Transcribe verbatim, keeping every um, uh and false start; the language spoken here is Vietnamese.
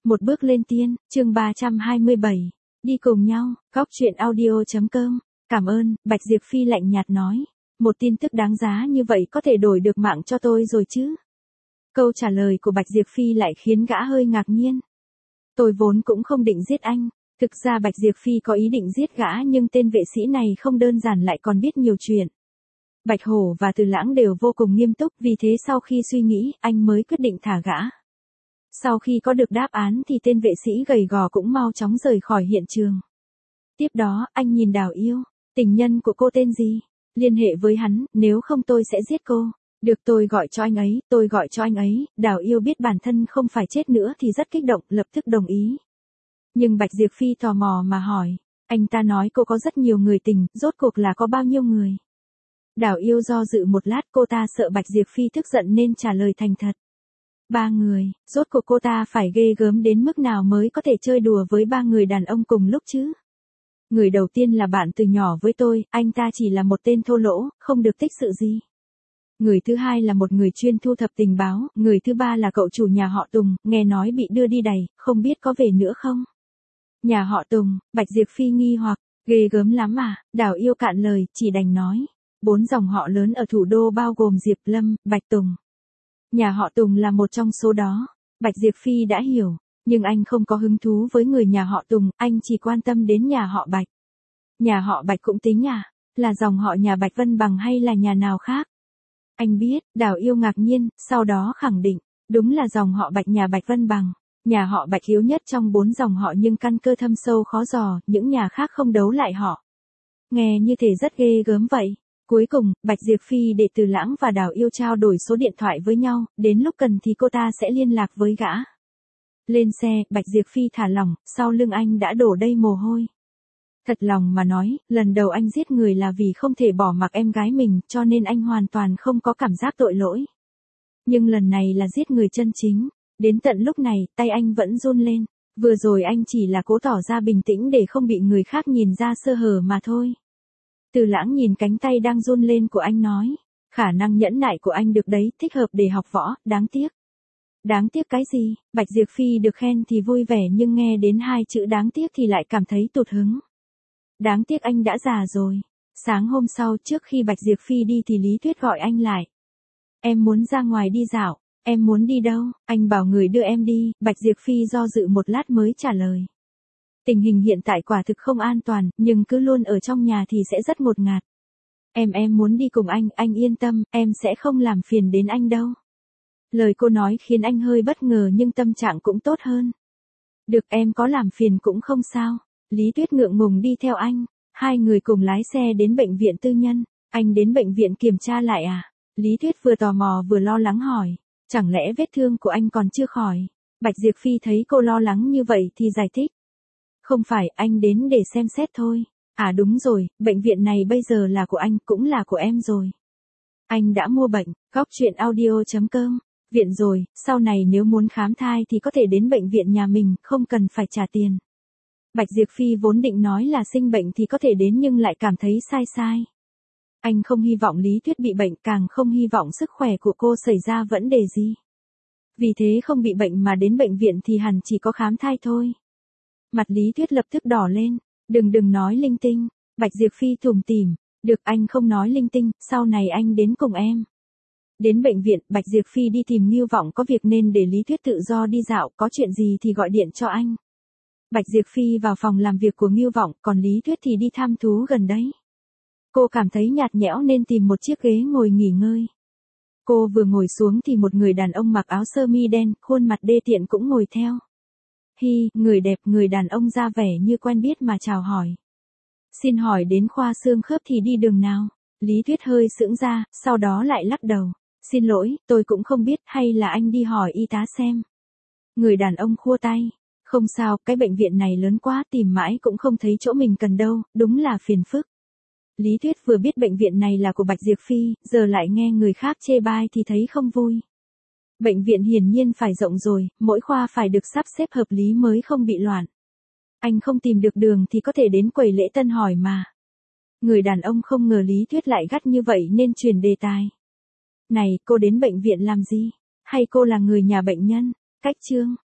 Một bước lên tiên, chương ba trăm hai mươi bảy. Đi cùng nhau, góc chuyện audio chấm com. Cảm ơn, Bạch Diệp Phi lạnh nhạt nói. Một tin tức đáng giá như vậy có thể đổi được mạng cho tôi rồi chứ? Câu trả lời của Bạch Diệp Phi lại khiến gã hơi ngạc nhiên. Tôi vốn cũng không định giết anh. Thực ra Bạch Diệp Phi có ý định giết gã nhưng tên vệ sĩ này không đơn giản lại còn biết nhiều chuyện. Bạch Hổ và Từ Lãng đều vô cùng nghiêm túc, vì thế sau khi suy nghĩ, anh mới quyết định thả gã. Sau khi có được đáp án thì tên vệ sĩ gầy gò cũng mau chóng rời khỏi hiện trường. Tiếp đó, anh nhìn Đào Yêu. Tình nhân của cô tên gì? Liên hệ với hắn, nếu không tôi sẽ giết cô. Được, tôi gọi cho anh ấy, tôi gọi cho anh ấy. Đào Yêu biết bản thân không phải chết nữa thì rất kích động, lập tức đồng ý. Nhưng Bạch Diệp Phi tò mò mà hỏi. Anh ta nói cô có rất nhiều người tình, rốt cuộc là có bao nhiêu người? Đào Yêu do dự một lát, cô ta sợ Bạch Diệp Phi tức giận nên trả lời thành thật. Ba người, rốt cuộc cô ta phải ghê gớm đến mức nào mới có thể chơi đùa với ba người đàn ông cùng lúc chứ? Người đầu tiên là bạn từ nhỏ với tôi, anh ta chỉ là một tên thô lỗ, không được tích sự gì. Người thứ hai là một người chuyên thu thập tình báo, người thứ ba là cậu chủ nhà họ Tùng, nghe nói bị đưa đi đày, không biết có về nữa không? Nhà họ Tùng, Bạch Diệp Phi nghi hoặc, ghê gớm lắm à? Đào Yêu cạn lời, chỉ đành nói. Bốn dòng họ lớn ở thủ đô bao gồm Diệp Lâm, Bạch Tùng. Nhà họ Tùng là một trong số đó. Bạch Diệp Phi đã hiểu, nhưng anh không có hứng thú với người nhà họ Tùng, anh chỉ quan tâm đến nhà họ Bạch. Nhà họ Bạch cũng tính à? Là dòng họ nhà Bạch Vân Bằng hay là nhà nào khác? Anh biết, Đào Yêu ngạc nhiên, sau đó khẳng định, đúng là dòng họ Bạch nhà Bạch Vân Bằng. Nhà họ Bạch yếu nhất trong bốn dòng họ nhưng căn cơ thâm sâu khó dò, những nhà khác không đấu lại họ. Nghe như thể rất ghê gớm vậy. Cuối cùng, Bạch Diệp Phi để Từ Lãng và Đào Yêu trao đổi số điện thoại với nhau, đến lúc cần thì cô ta sẽ liên lạc với gã. Lên xe, Bạch Diệp Phi thả lỏng, sau lưng anh đã đổ đầy mồ hôi. Thật lòng mà nói, lần đầu anh giết người là vì không thể bỏ mặc em gái mình, cho nên anh hoàn toàn không có cảm giác tội lỗi. Nhưng lần này là giết người chân chính. Đến tận lúc này, tay anh vẫn run lên. Vừa rồi anh chỉ là cố tỏ ra bình tĩnh để không bị người khác nhìn ra sơ hở mà thôi. Từ Lãng nhìn cánh tay đang run lên của anh nói. Khả năng nhẫn nại của anh được đấy, thích hợp để học võ, đáng tiếc. Đáng tiếc cái gì? Bạch Diệp Phi được khen thì vui vẻ nhưng nghe đến hai chữ đáng tiếc thì lại cảm thấy tụt hứng. Đáng tiếc anh đã già rồi. Sáng hôm sau trước khi Bạch Diệp Phi đi thì Lý Tuyết gọi anh lại. Em muốn ra ngoài đi dạo. Em muốn đi đâu? Anh bảo người đưa em đi. Bạch Diệp Phi do dự một lát mới trả lời. Tình hình hiện tại quả thực không an toàn, nhưng cứ luôn ở trong nhà thì sẽ rất ngột ngạt. Em em muốn đi cùng anh, anh yên tâm, em sẽ không làm phiền đến anh đâu. Lời cô nói khiến anh hơi bất ngờ nhưng tâm trạng cũng tốt hơn. Được, em có làm phiền cũng không sao. Lý Tuyết ngượng ngùng đi theo anh. Hai người cùng lái xe đến bệnh viện tư nhân. Anh đến bệnh viện kiểm tra lại à? Lý Tuyết vừa tò mò vừa lo lắng hỏi. Chẳng lẽ vết thương của anh còn chưa khỏi? Bạch Diệp Phi thấy cô lo lắng như vậy thì giải thích. Không phải, anh đến để xem xét thôi. À đúng rồi, bệnh viện này bây giờ là của anh, cũng là của em rồi. Anh đã mua bệnh, góc chuyện audio chấm com. Viện rồi, sau này nếu muốn khám thai thì có thể đến bệnh viện nhà mình, không cần phải trả tiền. Bạch Diệp Phi vốn định nói là sinh bệnh thì có thể đến nhưng lại cảm thấy sai sai. Anh không hy vọng Lý Tuyết bị bệnh, càng không hy vọng sức khỏe của cô xảy ra vấn đề gì. Vì thế không bị bệnh mà đến bệnh viện thì hẳn chỉ có khám thai thôi. Mặt Lý Tuyết lập tức đỏ lên. Đừng đừng nói linh tinh. Bạch Diệp Phi tủm tỉm. Được, anh không nói linh tinh, sau này anh đến cùng em. Đến bệnh viện, Bạch Diệp Phi đi tìm Ngưu Vọng có việc nên để Lý Tuyết tự do đi dạo, có chuyện gì thì gọi điện cho anh. Bạch Diệp Phi vào phòng làm việc của Ngưu Vọng, còn Lý Tuyết thì đi thăm thú gần đấy. Cô cảm thấy nhạt nhẽo nên tìm một chiếc ghế ngồi nghỉ ngơi. Cô vừa ngồi xuống thì một người đàn ông mặc áo sơ mi đen, khuôn mặt đê tiện cũng ngồi theo. Hi, người đẹp, người đàn ông ra vẻ như quen biết mà chào hỏi. Xin hỏi đến khoa xương khớp thì đi đường nào? Lý Tuyết hơi sững ra, sau đó lại lắc đầu. Xin lỗi, tôi cũng không biết, hay là anh đi hỏi y tá xem. Người đàn ông khua tay. Không sao, cái bệnh viện này lớn quá, tìm mãi cũng không thấy chỗ mình cần đâu, đúng là phiền phức. Lý Tuyết vừa biết bệnh viện này là của Bạch Diệp Phi, giờ lại nghe người khác chê bai thì thấy không vui. Bệnh viện hiển nhiên phải rộng rồi, mỗi khoa phải được sắp xếp hợp lý mới không bị loạn. Anh không tìm được đường thì có thể đến quầy lễ tân hỏi mà. Người đàn ông không ngờ Lý Tuyết lại gắt như vậy nên chuyển đề tài. Này, cô đến bệnh viện làm gì? Hay cô là người nhà bệnh nhân? Cách chương.